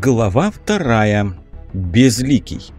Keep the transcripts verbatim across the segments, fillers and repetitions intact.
Глава вторая. Безликий.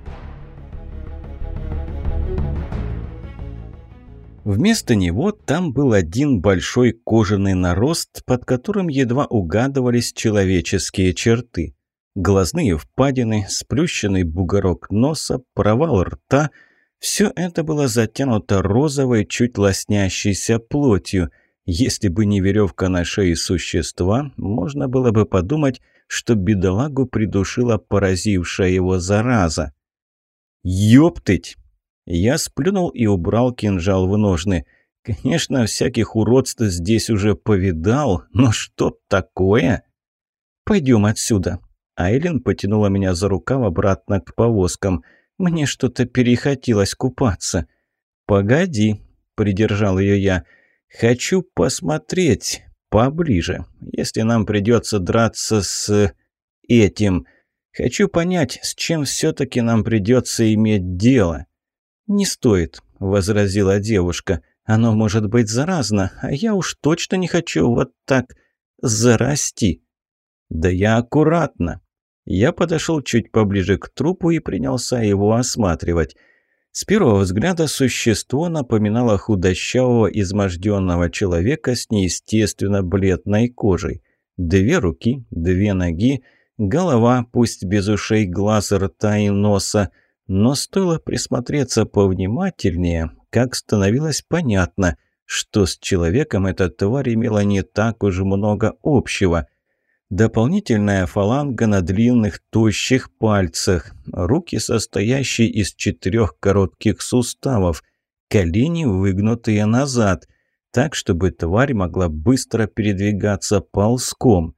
Вместо него там был один большой кожаный нарост, под которым едва угадывались человеческие черты. Глазные впадины, сплющенный бугорок носа, провал рта – все это было затянуто розовой, чуть лоснящейся плотью. Если бы не веревка на шее существа, можно было бы подумать, что бедолагу придушила поразившая его зараза. «Ёптыть!» Я сплюнул и убрал кинжал в ножны. Конечно, всяких уродств здесь уже повидал, но что такое? «Пойдем отсюда». Айлин потянула меня за рукав обратно к повозкам. Мне что-то перехотелось купаться. «Погоди», — придержал ее я. «Хочу посмотреть поближе, если нам придется драться с этим. Хочу понять, с чем все-таки нам придется иметь дело». «Не стоит», — возразила девушка. «Оно может быть заразно, а я уж точно не хочу вот так зарасти». «Да я аккуратно». Я подошел чуть поближе к трупу и принялся его осматривать. С первого взгляда существо напоминало худощавого, изможденного человека с неестественно бледной кожей. Две руки, две ноги, голова, пусть без ушей, глаз, рта и носа. Но стоило присмотреться повнимательнее, как становилось понятно, что с человеком эта тварь имела не так уж много общего. Дополнительная фаланга на длинных, тощих пальцах, руки, состоящие из четырех коротких суставов, колени, выгнутые назад, так, чтобы тварь могла быстро передвигаться ползком.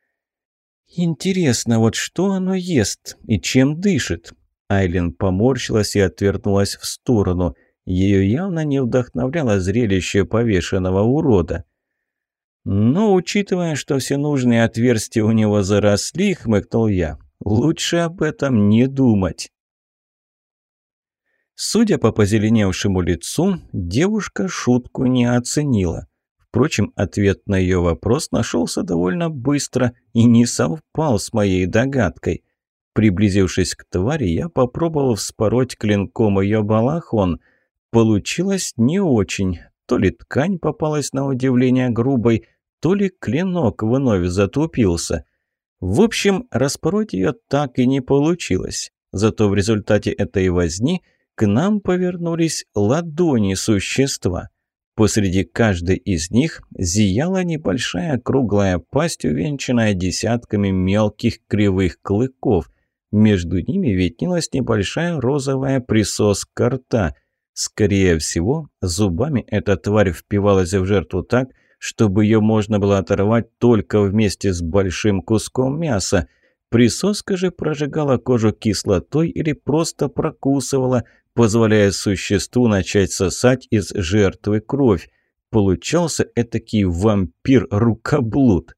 «Интересно, вот что оно ест и чем дышит?» Айлин поморщилась и отвернулась в сторону. Ее явно не вдохновляло зрелище повешенного урода. «Но, учитывая, что все нужные отверстия у него заросли, — хмыкнул я, — лучше об этом не думать». Судя по позеленевшему лицу, девушка шутку не оценила. Впрочем, ответ на ее вопрос нашелся довольно быстро и не совпал с моей догадкой. Приблизившись к твари, я попробовал вспороть клинком ее балахон. Получилось не очень. То ли ткань попалась на удивление грубой, то ли клинок вновь затупился. В общем, распороть ее так и не получилось. Зато в результате этой возни к нам повернулись ладони существа. Посреди каждой из них зияла небольшая круглая пасть, увенчанная десятками мелких кривых клыков. Между ними виднелась небольшая розовая присоска рта. Скорее всего, зубами эта тварь впивалась в жертву так, чтобы ее можно было оторвать только вместе с большим куском мяса. Присоска же прожигала кожу кислотой или просто прокусывала, позволяя существу начать сосать из жертвы кровь. Получался этакий вампир-рукоблуд.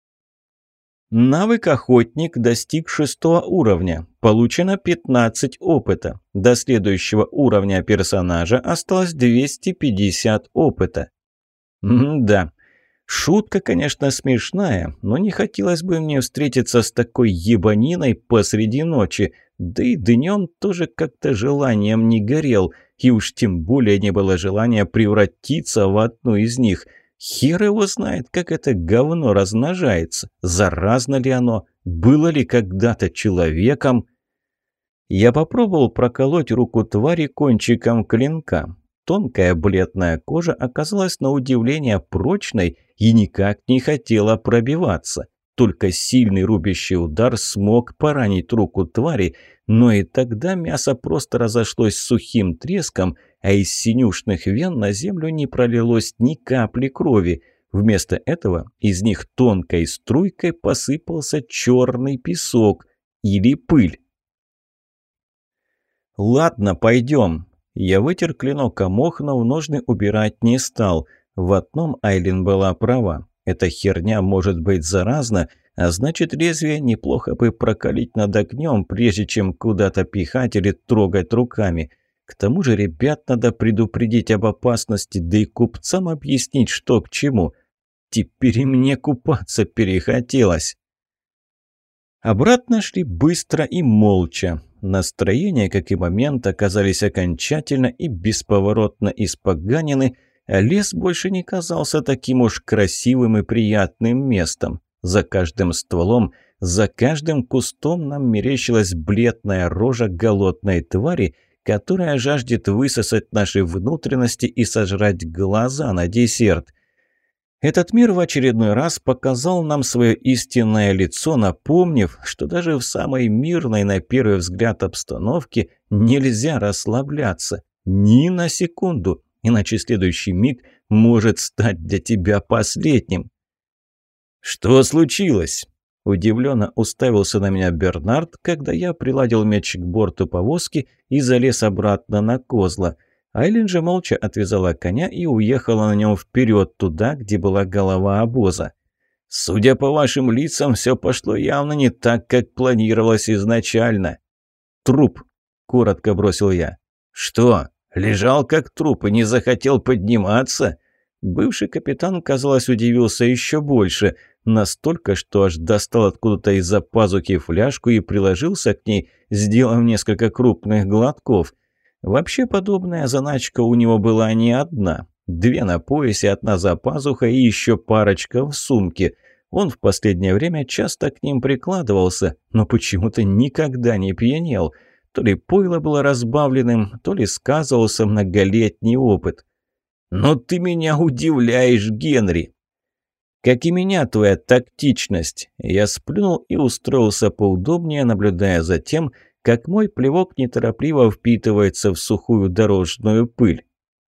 Навык «Охотник» достиг шестого уровня. Получено пятнадцать опыта. До следующего уровня персонажа осталось двести пятьдесят опыта. М-да. Шутка, конечно, смешная, но не хотелось бы мне встретиться с такой ебаниной посреди ночи. Да и днем тоже как-то желанием не горел, и уж тем более не было желания превратиться в одну из них. Хер его знает, как это говно размножается. Заразно ли оно? Было ли когда-то человеком? Я попробовал проколоть руку твари кончиком клинка. Тонкая бледная кожа оказалась на удивление прочной и никак не хотела пробиваться. Только сильный рубящий удар смог поранить руку твари, но и тогда мясо просто разошлось сухим треском, а из синюшных вен на землю не пролилось ни капли крови. Вместо этого из них тонкой струйкой посыпался черный песок или пыль. «Ладно, пойдем». Я вытер клинок о мох, но в ножны убирать не стал. В одном Айлин была права. Эта херня может быть заразна, а значит, лезвие неплохо бы прокалить над огнем, прежде чем куда-то пихать или трогать руками. К тому же ребят надо предупредить об опасности, да и купцам объяснить, что к чему. Теперь и мне купаться перехотелось. Обратно шли быстро и молча. Настроение, как и момент, оказались окончательно и бесповоротно испоганены, а лес больше не казался таким уж красивым и приятным местом. За каждым стволом, за каждым кустом нам мерещилась бледная рожа голодной твари, которая жаждет высосать наши внутренности и сожрать глаза на десерт. Этот мир в очередной раз показал нам свое истинное лицо, напомнив, что даже в самой мирной, на первый взгляд, обстановке нельзя расслабляться ни на секунду, иначе следующий миг может стать для тебя последним. «Что случилось?» – удивленно уставился на меня Бернард, когда я приладил меч к борту повозки и залез обратно на козла. Айлин же молча отвязала коня и уехала на нем вперед туда, где была голова обоза. «Судя по вашим лицам, все пошло явно не так, как планировалось изначально». «Труп», – коротко бросил я. «Что, лежал как труп и не захотел подниматься?» Бывший капитан, казалось, удивился еще больше, настолько, что аж достал откуда-то из-за пазухи фляжку и приложился к ней, сделав несколько крупных глотков. Вообще подобная заначка у него была не одна. Две на поясе, одна за пазухой и еще парочка в сумке. Он в последнее время часто к ним прикладывался, но почему-то никогда не пьянел. То ли пойло было разбавленным, то ли сказывался многолетний опыт. «Но ты меня удивляешь, Генри!» «Как и меня твоя тактичность!» Я сплюнул и устроился поудобнее, наблюдая за тем, как мой плевок неторопливо впитывается в сухую дорожную пыль.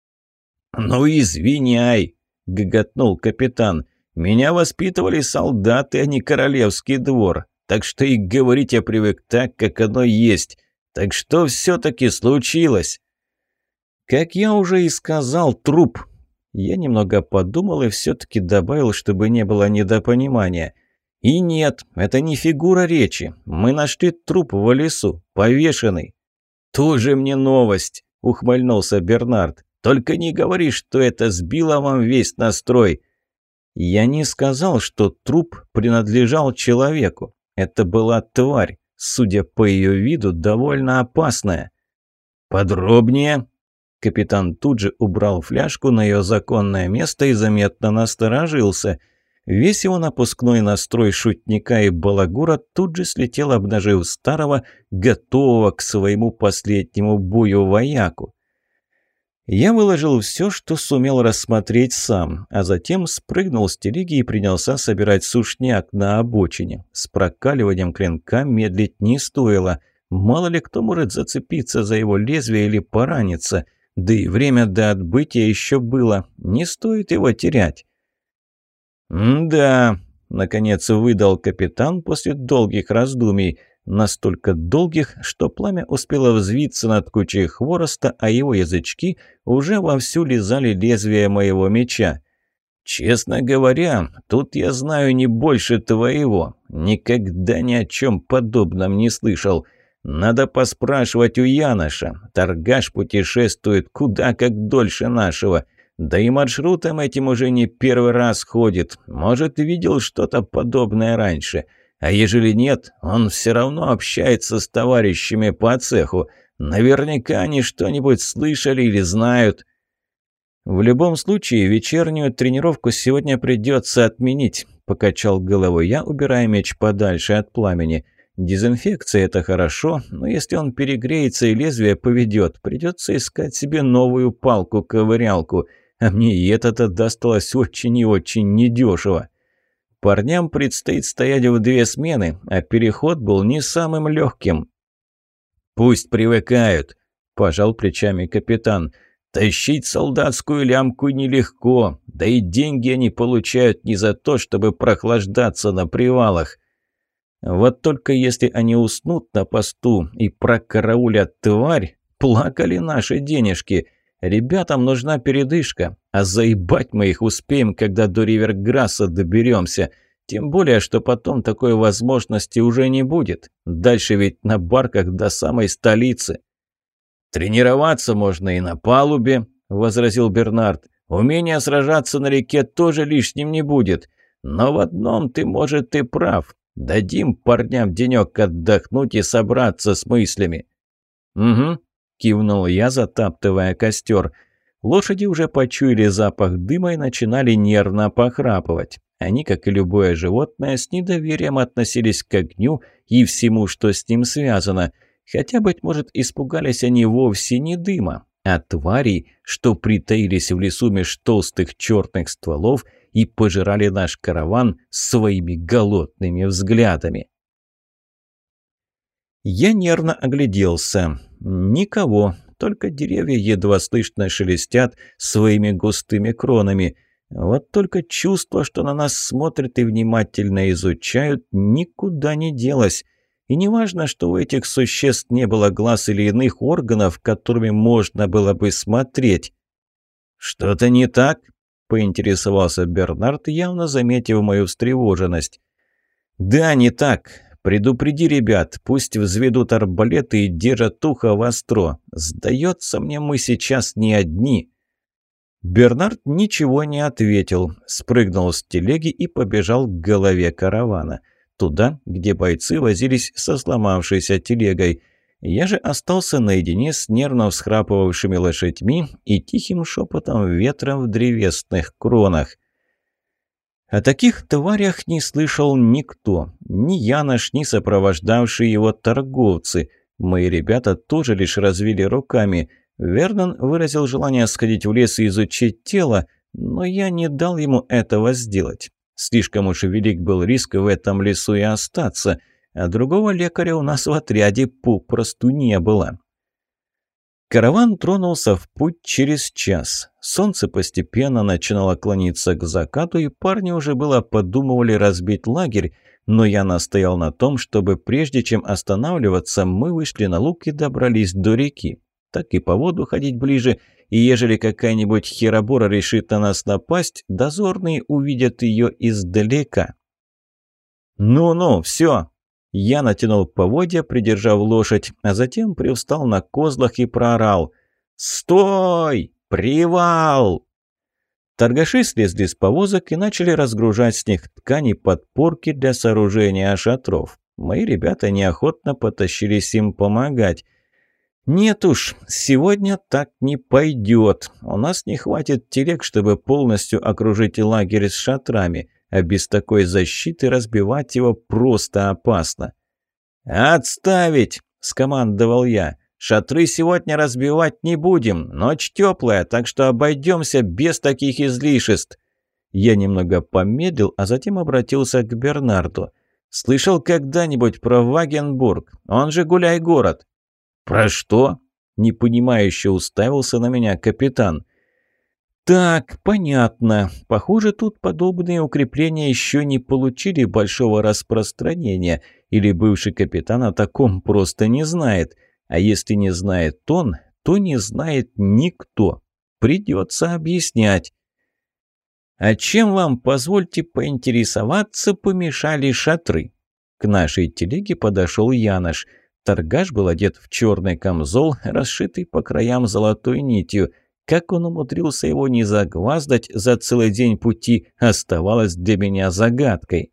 «Ну извиняй!» — гоготнул капитан. «Меня воспитывали солдаты, а не королевский двор. Так что и говорить я привык так, как оно есть. Так что все-таки случилось?» «Как я уже и сказал, труп!» Я немного подумал и все-таки добавил, чтобы не было недопонимания. «И нет, это не фигура речи. Мы нашли труп в лесу, повешенный». «Тоже мне новость», — ухмыльнулся Бернард. «Только не говори, что это сбило вам весь настрой». «Я не сказал, что труп принадлежал человеку. Это была тварь, судя по ее виду, довольно опасная». «Подробнее?» Капитан тут же убрал фляжку на ее законное место и заметно насторожился. Весь его напускной настрой шутника и балагура тут же слетел, обнажив старого, готового к своему последнему бою вояку. Я выложил все, что сумел рассмотреть сам, а затем спрыгнул с телеги и принялся собирать сушняк на обочине. С прокаливанием клинка медлить не стоило. Мало ли кто может зацепиться за его лезвие или пораниться. Да и время до отбытия еще было. Не стоит его терять. «Да», — наконец выдал капитан после долгих раздумий. Настолько долгих, что пламя успело взвиться над кучей хвороста, а его язычки уже вовсю лизали лезвие моего меча. «Честно говоря, тут я знаю не больше твоего. Никогда ни о чем подобном не слышал. Надо поспрашивать у Яноша. Торгаш путешествует куда как дольше нашего. Да и маршрутом этим уже не первый раз ходит. Может, видел что-то подобное раньше. А ежели нет, он все равно общается с товарищами по цеху. Наверняка они что-нибудь слышали или знают». «В любом случае, вечернюю тренировку сегодня придется отменить», – покачал головой я, убирая меч подальше от пламени. «Дезинфекция – это хорошо, но если он перегреется и лезвие поведет, придется искать себе новую палку-ковырялку, а мне и это-то досталось очень и очень недешево. Парням предстоит стоять в две смены, а переход был не самым легким». «Пусть привыкают», – пожал плечами капитан. «Тащить солдатскую лямку нелегко, да и деньги они получают не за то, чтобы прохлаждаться на привалах. Вот только если они уснут на посту и прокараулят тварь, плакали наши денежки. Ребятам нужна передышка, а заебать мы их успеем, когда до Риверграсса доберемся. Тем более, что потом такой возможности уже не будет. Дальше ведь на барках до самой столицы». «Тренироваться можно и на палубе», — возразил Бернард. «Умение сражаться на реке тоже лишним не будет. Но в одном ты, может, и прав. Дадим парням денек отдохнуть и собраться с мыслями». «Угу», – кивнул я, затаптывая костер. Лошади уже почуяли запах дыма и начинали нервно похрапывать. Они, как и любое животное, с недоверием относились к огню и всему, что с ним связано. Хотя, быть может, испугались они вовсе не дыма, а тварей, что притаились в лесу меж толстых черных стволов и пожирали наш караван своими голодными взглядами. Я нервно огляделся. Никого, только деревья едва слышно шелестят своими густыми кронами. Вот только чувство, что на нас смотрят и внимательно изучают, никуда не делось. И не важно, что у этих существ не было глаз или иных органов, которыми можно было бы смотреть. «Что-то не так?» – поинтересовался Бернард, явно заметив мою встревоженность. «Да, не так. Предупреди ребят, пусть взведут арбалеты и держат ухо востро. Сдается мне, мы сейчас не одни». Бернард ничего не ответил, спрыгнул с телеги и побежал к голове каравана. Туда, где бойцы возились со сломавшейся телегой. Я же остался наедине с нервно всхрапывавшими лошадьми и тихим шепотом ветра в древесных кронах. О таких тварях не слышал никто, ни Янош, ни сопровождавшие его торговцы. Мои ребята тоже лишь развели руками. Вернон выразил желание сходить в лес и изучить тело, но я не дал ему этого сделать. Слишком уж велик был риск в этом лесу и остаться, а другого лекаря у нас в отряде попросту не было. Караван тронулся в путь через час. Солнце постепенно начинало клониться к закату, и парни уже было подумывали разбить лагерь, но я настоял на том, чтобы прежде чем останавливаться, мы вышли на луг и добрались до реки. Так и по воду ходить ближе, и ежели какая-нибудь херобора решит на нас напасть, дозорные увидят ее издалека. «Ну-ну, все!» Я натянул поводья, придержав лошадь, а затем привстал на козлах и проорал: «Стой! Привал!» Торгаши слезли с повозок и начали разгружать с них ткани подпорки для сооружения шатров. Мои ребята неохотно потащились им помогать. «Нет уж, сегодня так не пойдет. У нас не хватит телег, чтобы полностью окружить лагерь с шатрами, а без такой защиты разбивать его просто опасно». «Отставить!» – скомандовал я. «Шатры сегодня разбивать не будем. Ночь теплая, так что обойдемся без таких излишеств». Я немного помедлил, а затем обратился к Бернарду. «Слышал когда-нибудь про Вагенбург? Он же гуляй-город». «Про что?» – непонимающе уставился на меня капитан. «Так, понятно. Похоже, тут подобные укрепления еще не получили большого распространения, или бывший капитан о таком просто не знает. А если не знает он, то не знает никто. Придется объяснять». «А чем вам, позвольте поинтересоваться, помешали шатры?» К нашей телеге подошел Янош. Торгаш был одет в черный камзол, расшитый по краям золотой нитью. Как он умудрился его не загваздать за целый день пути, оставалось для меня загадкой.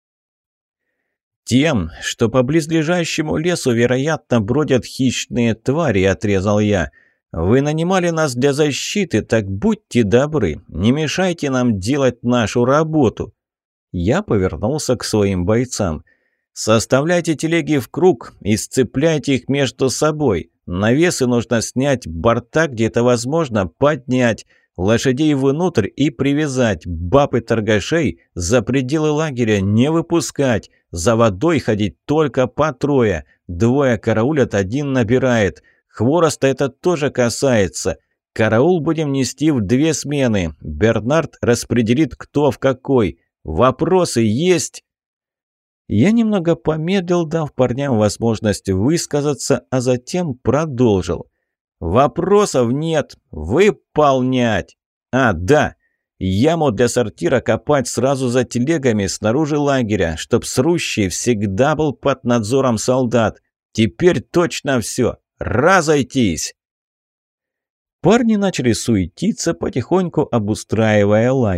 «Тем, что по близлежащему лесу, вероятно, бродят хищные твари», — отрезал я. «Вы нанимали нас для защиты, так будьте добры, не мешайте нам делать нашу работу». Я повернулся к своим бойцам. «Составляйте телеги в круг и сцепляйте их между собой. Навесы нужно снять, борта, где это возможно, поднять, лошадей внутрь и привязать, баб и торгашей за пределы лагеря не выпускать, за водой ходить только по трое, двое караулят, один набирает. Хвороста это тоже касается. Караул будем нести в две смены. Бернард распределит, кто в какой. Вопросы есть?» Я немного помедлил, дав парням возможность высказаться, а затем продолжил. «Вопросов нет. Выполнять. А, да. Яму для сортира копать сразу за телегами снаружи лагеря, чтоб срущий всегда был под надзором солдат. Теперь точно все. Разойтись!» Парни начали суетиться, потихоньку обустраивая лагерь.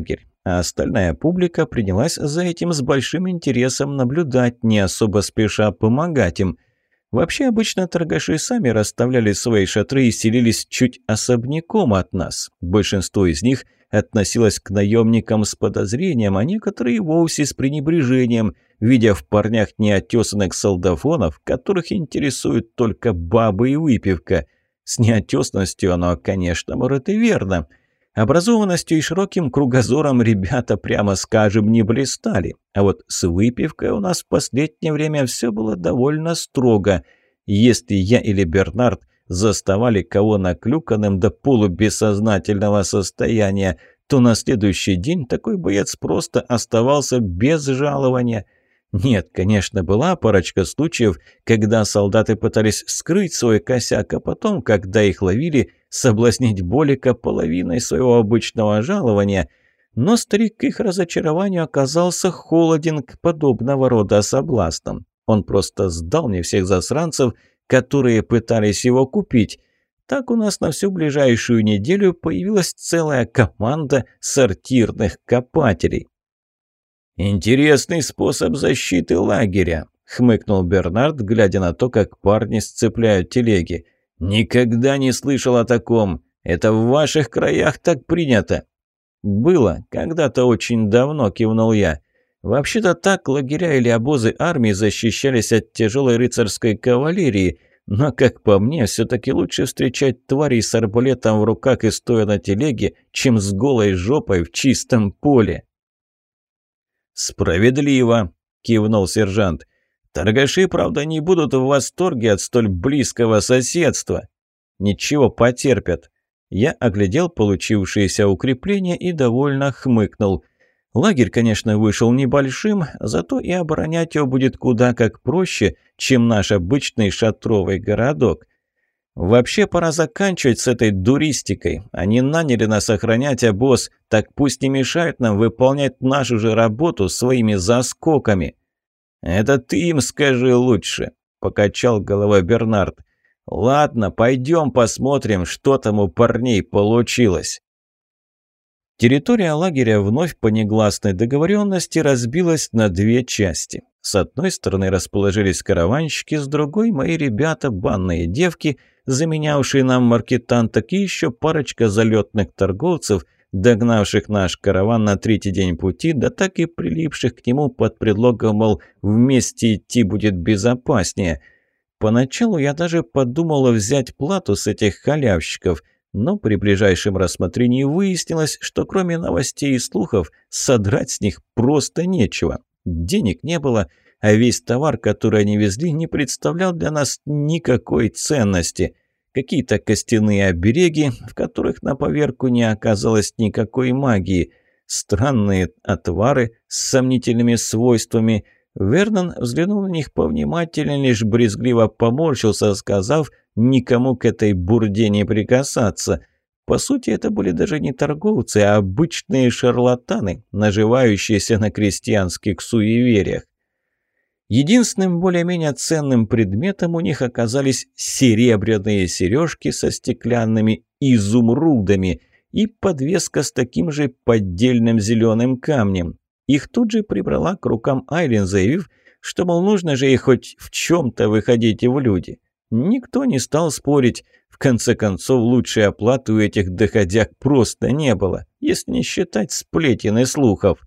а остальная публика принялась за этим с большим интересом наблюдать, не особо спеша помогать им. Вообще, обычно торгаши сами расставляли свои шатры и селились чуть особняком от нас. Большинство из них относилось к наемникам с подозрением, а некоторые вовсе с пренебрежением, видя в парнях неотесанных солдафонов, которых интересуют только бабы и выпивка. С неотесанностью оно, конечно, может и верно. Образованностью и широким кругозором ребята, прямо скажем, не блистали. А вот с выпивкой у нас в последнее время все было довольно строго. Если я или Бернард заставали кого наклюканным до полубессознательного состояния, то на следующий день такой боец просто оставался без жалования. Нет, конечно, была парочка случаев, когда солдаты пытались скрыть свой косяк, а потом, когда их ловили, соблазнить Болика половиной своего обычного жалования. Но старик к их разочарованию оказался холоден к подобного рода соблазнам. Он просто сдал мне всех засранцев, которые пытались его купить. Так у нас на всю ближайшую неделю появилась целая команда сортирных копателей. «Интересный способ защиты лагеря», — хмыкнул Бернард, глядя на то, как парни сцепляют телеги. «Никогда не слышал о таком. Это в ваших краях так принято». «Было. Когда-то очень давно», — кивнул я. «Вообще-то так лагеря или обозы армии защищались от тяжелой рыцарской кавалерии, но, как по мне, все-таки лучше встречать тварей с арбалетом в руках и стоя на телеге, чем с голой жопой в чистом поле». «Справедливо», — кивнул сержант. «Торгаши, правда, не будут в восторге от столь близкого соседства». «Ничего, потерпят». Я оглядел получившиеся укрепления и довольно хмыкнул. Лагерь, конечно, вышел небольшим, зато и оборонять его будет куда как проще, чем наш обычный шатровый городок. Вообще пора заканчивать с этой дуристикой. Они наняли нас охранять обоз, так пусть не мешают нам выполнять нашу же работу своими заскоками. «Это ты им скажи лучше», — покачал головой Бернард. «Ладно, пойдем посмотрим, что там у парней получилось». Территория лагеря вновь по негласной договоренности разбилась на две части. С одной стороны расположились караванщики, с другой – мои ребята, банные девки, заменявшие нам маркетанток, и еще парочка залетных торговцев, догнавших наш караван на третий день пути, да так и прилипших к нему под предлогом, мол, вместе идти будет безопаснее. Поначалу я даже подумала взять плату с этих халявщиков – но при ближайшем рассмотрении выяснилось, что кроме новостей и слухов содрать с них просто нечего. Денег не было, а весь товар, который они везли, не представлял для нас никакой ценности. Какие-то костяные обереги, в которых на поверку не оказалось никакой магии, странные отвары с сомнительными свойствами. Вернон взглянул на них повнимательнее, лишь брезгливо поморщился, сказав никому к этой бурде не прикасаться. По сути, это были даже не торговцы, а обычные шарлатаны, наживающиеся на крестьянских суевериях. Единственным более-менее ценным предметом у них оказались серебряные сережки со стеклянными изумрудами и подвеска с таким же поддельным зеленым камнем. Их тут же прибрала к рукам Айлин, заявив, что, мол, нужно же ей хоть в чем-то выходить в люди. Никто не стал спорить. В конце концов, лучшей оплаты у этих доходяг просто не было, если не считать сплетен и слухов.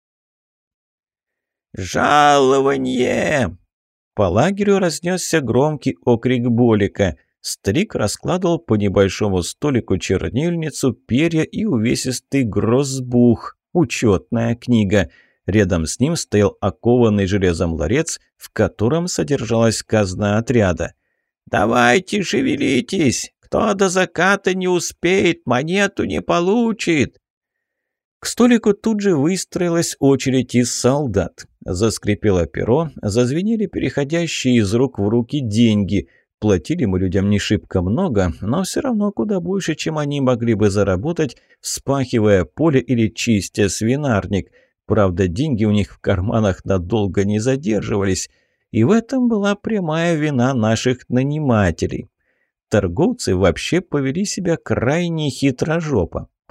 «Жалование!» По лагерю разнесся громкий окрик Болика. Старик раскладывал по небольшому столику чернильницу, перья и увесистый грозбух, учетная книга. Рядом с ним стоял окованный железом ларец, в котором содержалась казна отряда. «Давайте шевелитесь! Кто до заката не успеет, монету не получит!» К столику тут же выстроилась очередь из солдат. Заскрипело перо, зазвенели переходящие из рук в руки деньги. Платили мы людям не шибко много, но все равно куда больше, чем они могли бы заработать, вспахивая поле или чистя свинарник. Правда, деньги у них в карманах надолго не задерживались. И в этом была прямая вина наших нанимателей. Торговцы вообще повели себя крайне хитрожопо.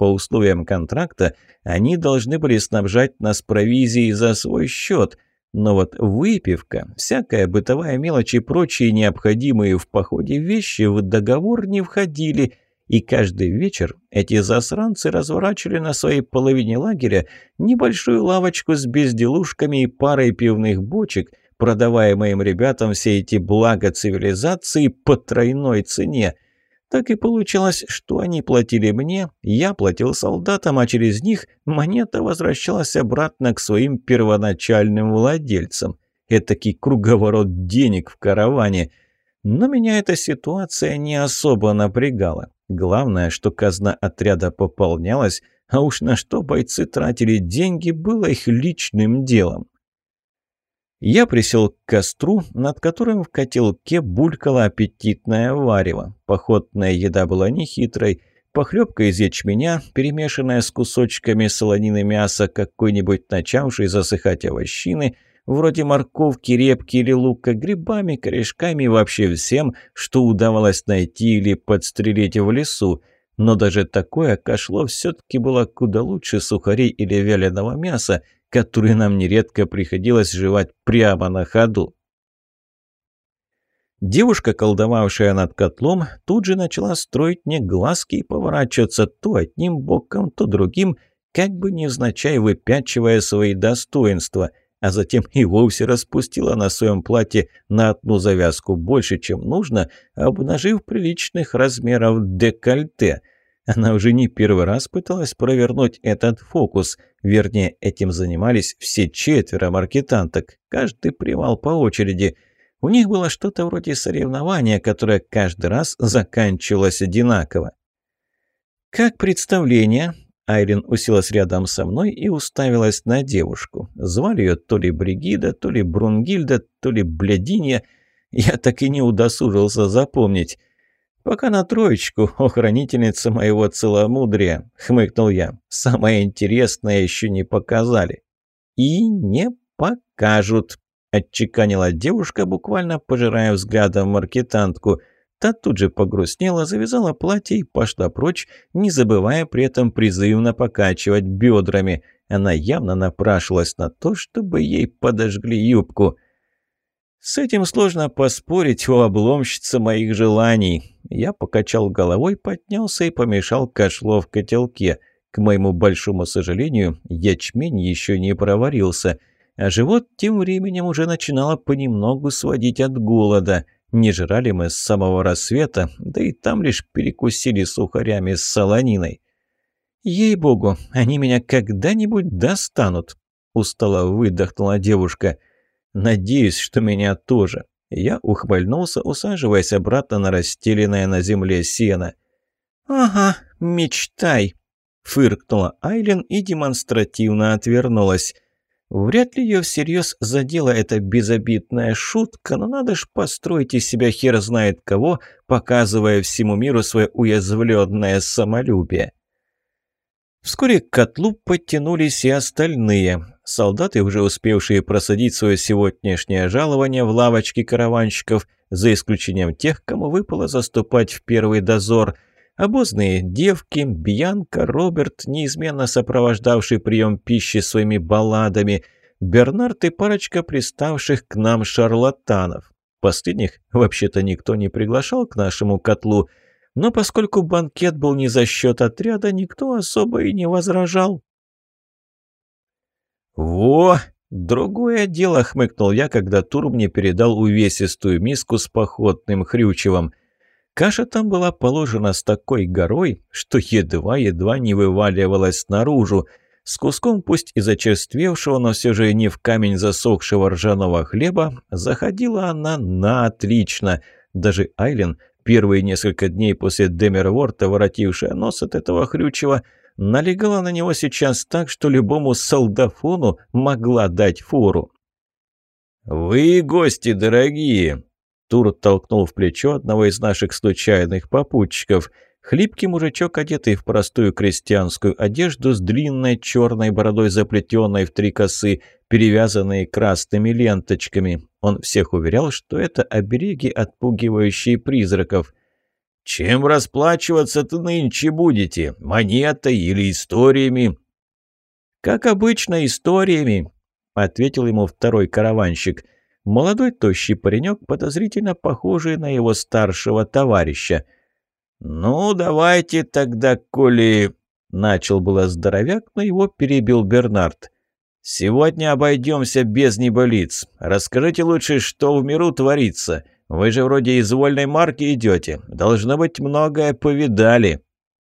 По условиям контракта они должны были снабжать нас провизией за свой счет. Но вот выпивка, всякая бытовая мелочь и прочие необходимые в походе вещи в договор не входили. И каждый вечер эти засранцы разворачивали на своей половине лагеря небольшую лавочку с безделушками и парой пивных бочек, продавая моим ребятам все эти блага цивилизации по тройной цене. Так и получалось, что они платили мне, я платил солдатам, а через них монета возвращалась обратно к своим первоначальным владельцам. Этакий круговорот денег в караване. Но меня эта ситуация не особо напрягала. Главное, что казна отряда пополнялась, а уж на что бойцы тратили деньги, было их личным делом. Я присел к костру, над которым в котелке булькало аппетитное варево. Походная еда была нехитрой. Похлебка из ячменя, перемешанная с кусочками солонины мяса, какой-нибудь начавшей засыхать овощины, вроде морковки, репки или лука, грибами, корешками и вообще всем, что удавалось найти или подстрелить в лесу. Но даже такое кашло все-таки было куда лучше сухарей или вяленого мяса, которые нам нередко приходилось жевать прямо на ходу. Девушка, колдовавшая над котлом, тут же начала строить мне глазки и поворачиваться то одним боком, то другим, как бы невзначай выпячивая свои достоинства, а затем и вовсе распустила на своем платье на одну завязку больше, чем нужно, обнажив приличных размеров декольте. Она уже не первый раз пыталась провернуть этот фокус. Вернее, этим занимались все четверо маркетанток. Каждый привал по очереди. У них было что-то вроде соревнования, которое каждый раз заканчивалось одинаково. «Как представление?» Айрин уселась рядом со мной и уставилась на девушку. Звали ее то ли Бригида, то ли Брунгильда, то ли Блядинья. Я так и не удосужился запомнить. «Пока на троечку, охранительница моего целомудрия», — хмыкнул я. «Самое интересное еще не показали». «И не покажут», — отчеканила девушка, буквально пожирая взглядом маркетантку. Та тут же погрустнела, завязала платье и пошла прочь, не забывая при этом призывно покачивать бедрами. Она явно напрашивалась на то, чтобы ей подожгли юбку. «С этим сложно поспорить, у обломщица моих желаний». Я покачал головой, поднялся и помешал кашло в котелке. К моему большому сожалению, ячмень еще не проварился, а живот тем временем уже начинало понемногу сводить от голода. Не жрали мы с самого рассвета, да и там лишь перекусили сухарями с солониной. «Ей-богу, они меня когда-нибудь достанут», — устало выдохнула девушка. «Надеюсь, что меня тоже». Я ухмыльнулся, усаживаясь обратно на расстеленное на земле сено. «Ага, мечтай», — фыркнула Айлин и демонстративно отвернулась. Вряд ли ее всерьез задела эта безобидная шутка, но надо ж построить из себя хер знает кого, показывая всему миру свое уязвленное самолюбие. Вскоре к котлу подтянулись и остальные. Солдаты, уже успевшие просадить свое сегодняшнее жалование в лавочке караванщиков, за исключением тех, кому выпало заступать в первый дозор. Обозные девки, Бьянка, Роберт, неизменно сопровождавший прием пищи своими балладами, Бернард и парочка приставших к нам шарлатанов. Последних вообще-то никто не приглашал к нашему котлу, но поскольку банкет был не за счет отряда, никто особо и не возражал. «Во! Другое дело!» — хмыкнул я, когда Тур мне передал увесистую миску с походным хрючевом. Каша там была положена с такой горой, что едва-едва не вываливалась наружу. С куском пусть и зачерствевшего, но все же не в камень засохшего ржаного хлеба, заходила она на отлично. Даже Айлин, первые несколько дней после Демерворта, воротившая нос от этого хрючева, налегала на него сейчас так, что любому солдафону могла дать фору. «Вы гости дорогие!» Тур толкнул в плечо одного из наших случайных попутчиков. Хлипкий мужичок, одетый в простую крестьянскую одежду с длинной черной бородой, заплетенной в три косы, перевязанные красными ленточками. Он всех уверял, что это обереги, отпугивающие призраков. Чем расплачиваться-то нынче будете? Монетой или историями?» «Как обычно, историями», — ответил ему второй караванщик. Молодой тощий паренек, подозрительно похожий на его старшего товарища. «Ну, давайте тогда, коли...» — начал было здоровяк, но его перебил Бернард. «Сегодня обойдемся без небылиц. Расскажите лучше, что в миру творится. Вы же вроде из вольной марки идете. Должно быть, многое повидали».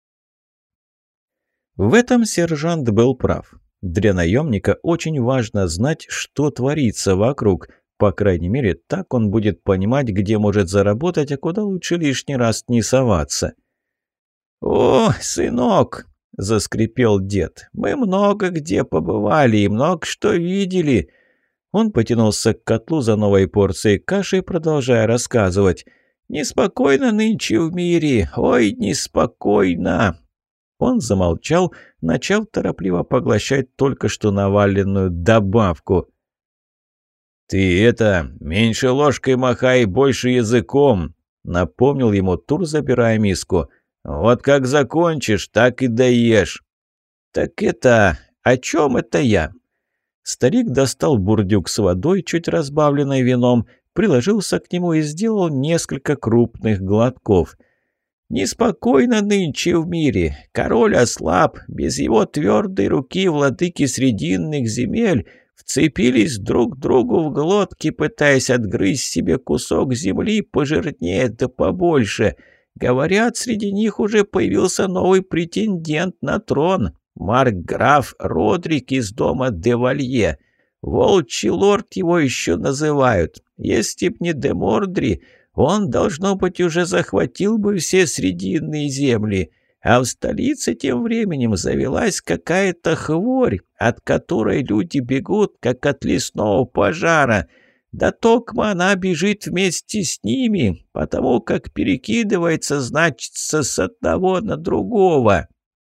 В этом сержант был прав. Для наемника очень важно знать, что творится вокруг. По крайней мере, так он будет понимать, где может заработать, а куда лучше лишний раз не соваться. «О, сынок!» — заскрипел дед. «Мы много где побывали и много что видели». Он потянулся к котлу за новой порцией каши, продолжая рассказывать. «Неспокойно нынче в мире, ой, неспокойно!» Он замолчал, начав торопливо поглощать только что наваленную добавку. «Ты это, меньше ложкой махай, больше языком!» — напомнил ему Тур, забирая миску. «Вот как закончишь, так и доешь». «Так это... О чем это я?» Старик достал бурдюк с водой, чуть разбавленной вином, приложился к нему и сделал несколько крупных глотков. «Неспокойно нынче в мире. Король ослаб. Без его твердой руки владыки срединных земель вцепились друг другу в глотки, пытаясь отгрызть себе кусок земли пожирнее да побольше. Говорят, среди них уже появился новый претендент на трон. Маркграф Родрик из дома Девалье. Волчий лорд его еще называют. Если б не де Мордри, он, должно быть, уже захватил бы все срединные земли. А в столице тем временем завелась какая-то хворь, от которой люди бегут, как от лесного пожара. Да токма она бежит вместе с ними, потому как перекидывается, значится, с одного на другого».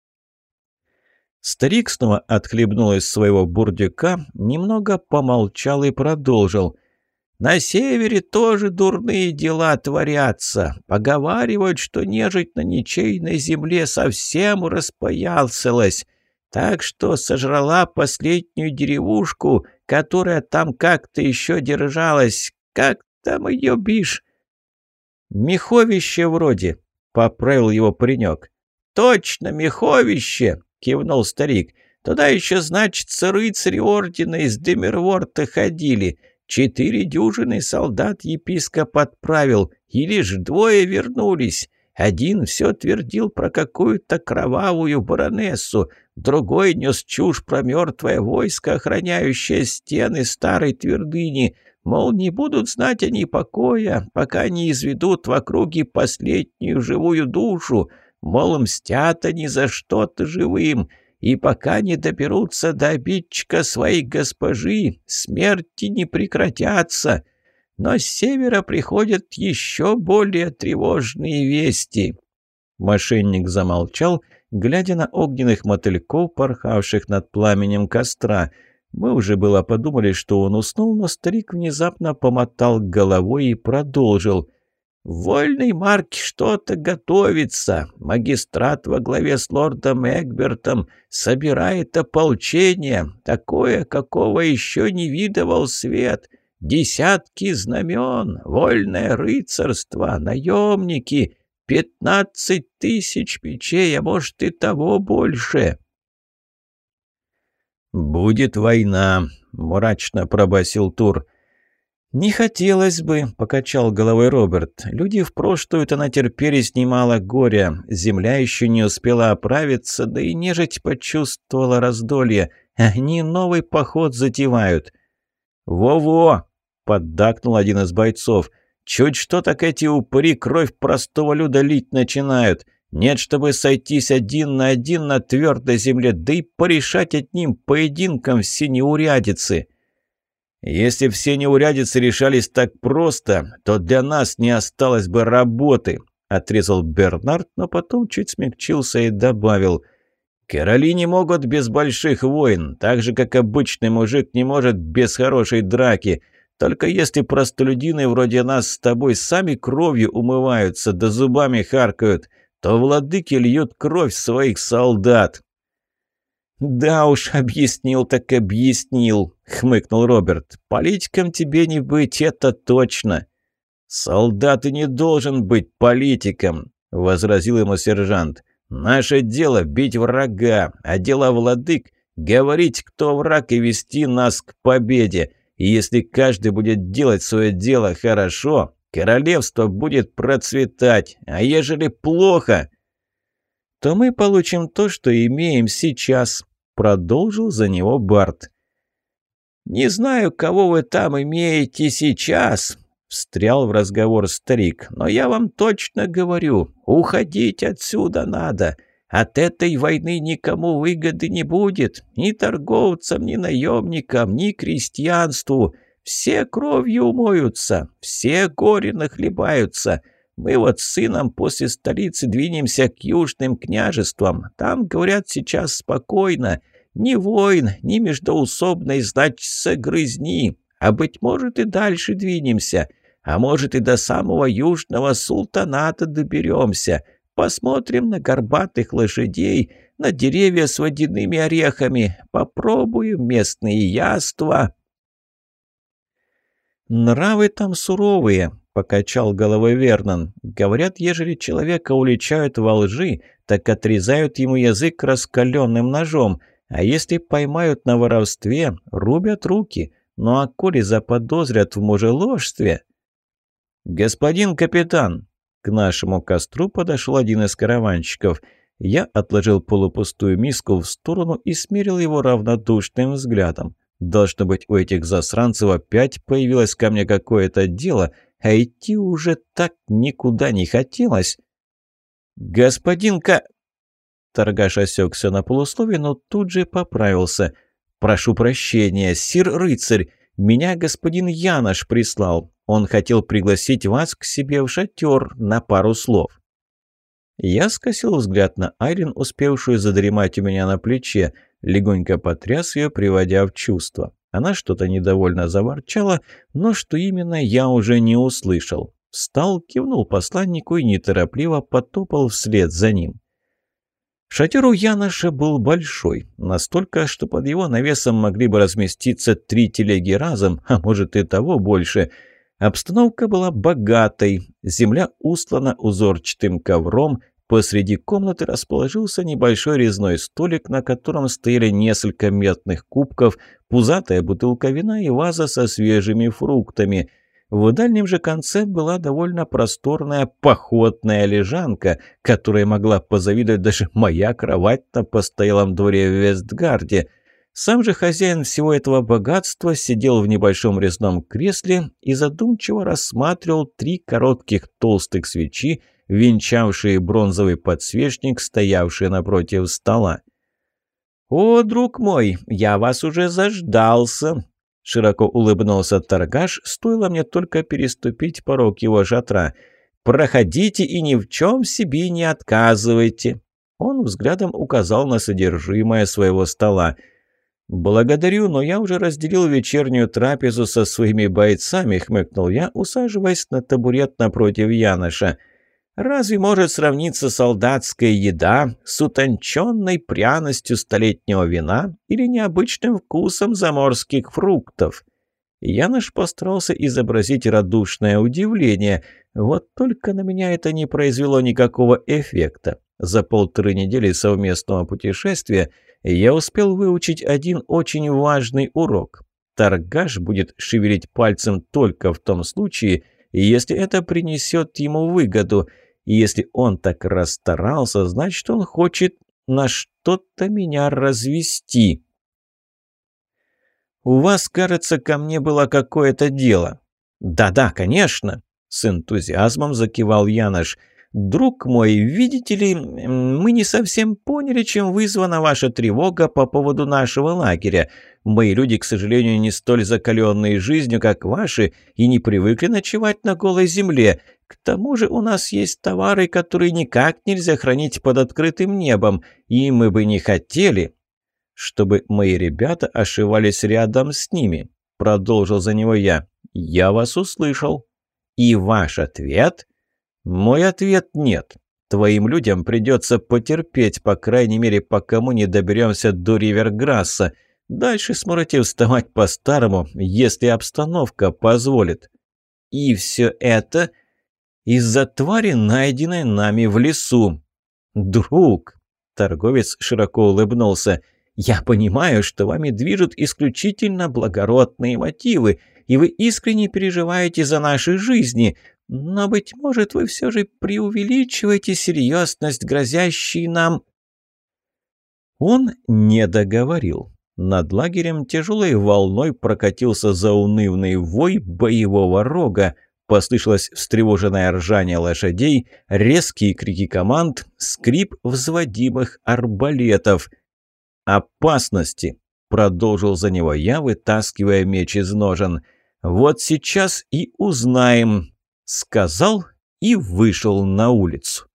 Старик снова отхлебнул из своего бурдюка, немного помолчал и продолжил. «На севере тоже дурные дела творятся. Поговаривают, что нежить на ничейной земле совсем распоясалась, так что сожрала последнюю деревушку, которая там как-то еще держалась. Как там ее бишь?» «Меховище вроде», — поправил его паренек. «Точно, Меховище!» — кивнул старик. «Туда еще, значится, рыцари ордена из Демерворта ходили. Четыре дюжины солдат епископ отправил, и лишь двое вернулись. Один все твердил про какую-то кровавую баронессу, другой нес чушь про мертвое войско, охраняющее стены старой твердыни. Мол, не будут знать они покоя, пока не изведут в округе последнюю живую душу. Мол, мстят они за что-то живым, и пока не доберутся до обидчика своей госпожи, смерти не прекратятся. Но с севера приходят еще более тревожные вести». Мошенник замолчал, глядя на огненных мотыльков, порхавших над пламенем костра. Мы уже было подумали, что он уснул, но старик внезапно помотал головой и продолжил. «В вольной марке что-то готовится. Магистрат во главе с лордом Эгбертом собирает ополчение, такое, какого еще не видывал свет. Десятки знамен, вольное рыцарство, наемники, пятнадцать тысяч печей, а может и того больше». «Будет война», — мрачно пробасил Тур. «Не хотелось бы», — покачал головой Роберт. «Люди в прошлую-то натерпелись немало горя. Земля еще не успела оправиться, да и нежить почувствовала раздолье. Они новый поход затевают». «Во-во!» — поддакнул один из бойцов. «Чуть что, так эти упыри кровь простого люда лить начинают. Нет, чтобы сойтись один на один на твердой земле, да и порешать одним поединком все неурядицы». «Если все неурядицы решались так просто, то для нас не осталось бы работы», — отрезал Бернард, но потом чуть смягчился и добавил. «Короли не могут без больших войн, так же, как обычный мужик не может без хорошей драки. Только если простолюдины вроде нас с тобой сами кровью умываются да зубами харкают, то владыки льют кровь своих солдат». «Да уж, объяснил так объяснил», — хмыкнул Роберт. «Политиком тебе не быть, это точно». «Солдат и не должен быть политиком», — возразил ему сержант. «Наше дело — бить врага, а дело владык — говорить, кто враг, и вести нас к победе. И если каждый будет делать свое дело хорошо, королевство будет процветать, а ежели плохо, то мы получим то, что имеем сейчас», — продолжил за него Барт. «Не знаю, кого вы там имеете сейчас», — встрял в разговор старик, «но я вам точно говорю, уходить отсюда надо. От этой войны никому выгоды не будет, ни торговцам, ни наемникам, ни крестьянству. Все кровью умоются, все горе нахлебаются. Мы вот с сыном после столицы двинемся к южным княжествам. Там, говорят, сейчас спокойно. Ни войн, ни междоусобной, значит, согрызни. А, быть может, и дальше двинемся. А может, и до самого южного султаната доберемся. Посмотрим на горбатых лошадей, на деревья с водяными орехами. Попробуем местные яства». «Нравы там суровые», — покачал головой Вернон. «Говорят, ежели человека уличают во лжи, так отрезают ему язык раскаленным ножом, а если поймают на воровстве, рубят руки. Ну а коли заподозрят в мужеложстве...» «Господин капитан!» К нашему костру подошел один из караванщиков. Я отложил полупустую миску в сторону и смерил его равнодушным взглядом. Должно быть, у этих засранцев опять появилось ко мне какое-то дело, а идти уже так никуда не хотелось. «Господин Ка...» Торгаш осекся на полуслове, но тут же поправился. «Прошу прощения, сир-рыцарь, меня господин Янош прислал. Он хотел пригласить вас к себе в шатер на пару слов». Я скосил взгляд на Айлин, успевшую задремать у меня на плече, легонько потряс ее, приводя в чувство. Она что-то недовольно заворчала, но что именно, я уже не услышал. Встал, кивнул посланнику и неторопливо потопал вслед за ним. Шатер у Яноша был большой, настолько, что под его навесом могли бы разместиться три телеги разом, а может и того больше. Обстановка была богатой, земля устлана узорчатым ковром, посреди комнаты расположился небольшой резной столик, на котором стояли несколько медных кубков, пузатая бутылка вина и ваза со свежими фруктами. В дальнем же конце была довольно просторная походная лежанка, которой могла позавидовать даже моя кровать на постоялом дворе в Вестгарде. Сам же хозяин всего этого богатства сидел в небольшом резном кресле и задумчиво рассматривал три коротких толстых свечи, венчавшие бронзовый подсвечник, стоявший напротив стола. «О, друг мой, я вас уже заждался!» Широко улыбнулся торгаш, стоило мне только переступить порог его шатра. «Проходите и ни в чем себе не отказывайте!» Он взглядом указал на содержимое своего стола. «Благодарю, но я уже разделил вечернюю трапезу со своими бойцами», — хмыкнул я, усаживаясь на табурет напротив Яноша. «Разве может сравниться солдатская еда с утонченной пряностью столетнего вина или необычным вкусом заморских фруктов?» Янош постарался изобразить радушное удивление, вот только на меня это не произвело никакого эффекта. За полторы недели совместного путешествия я успел выучить один очень важный урок. Торгаш будет шевелить пальцем только в том случае, если это принесет ему выгоду. И если он так расстарался, значит, он хочет на что-то меня развести. «У вас, кажется, ко мне было какое-то дело». «Да-да, конечно», — с энтузиазмом закивал Янош. «Друг мой, видите ли, мы не совсем поняли, чем вызвана ваша тревога по поводу нашего лагеря. Мои люди, к сожалению, не столь закаленные жизнью, как ваши, и не привыкли ночевать на голой земле. К тому же у нас есть товары, которые никак нельзя хранить под открытым небом, и мы бы не хотели, чтобы мои ребята ошивались рядом с ними». продолжил за него я. «Я вас услышал». «И ваш ответ?» «Мой ответ – нет. Твоим людям придется потерпеть, по крайней мере, пока мы не доберемся до Риверграсса. Дальше сможете вставать по-старому, если обстановка позволит». «И все это из-за твари, найденной нами в лесу». «Друг», – торговец широко улыбнулся, – «я понимаю, что вами движут исключительно благородные мотивы, и вы искренне переживаете за наши жизни, но, быть может, вы все же преувеличиваете серьезность, грозящей нам...» Он не договорил. Над лагерем тяжелой волной прокатился заунывный вой боевого рога, послышалось встревоженное ржание лошадей, резкие крики команд, скрип взводимых арбалетов. «Опасности!» – продолжил за него я, вытаскивая меч из ножен. «Вот сейчас и узнаем», – сказал и вышел на улицу.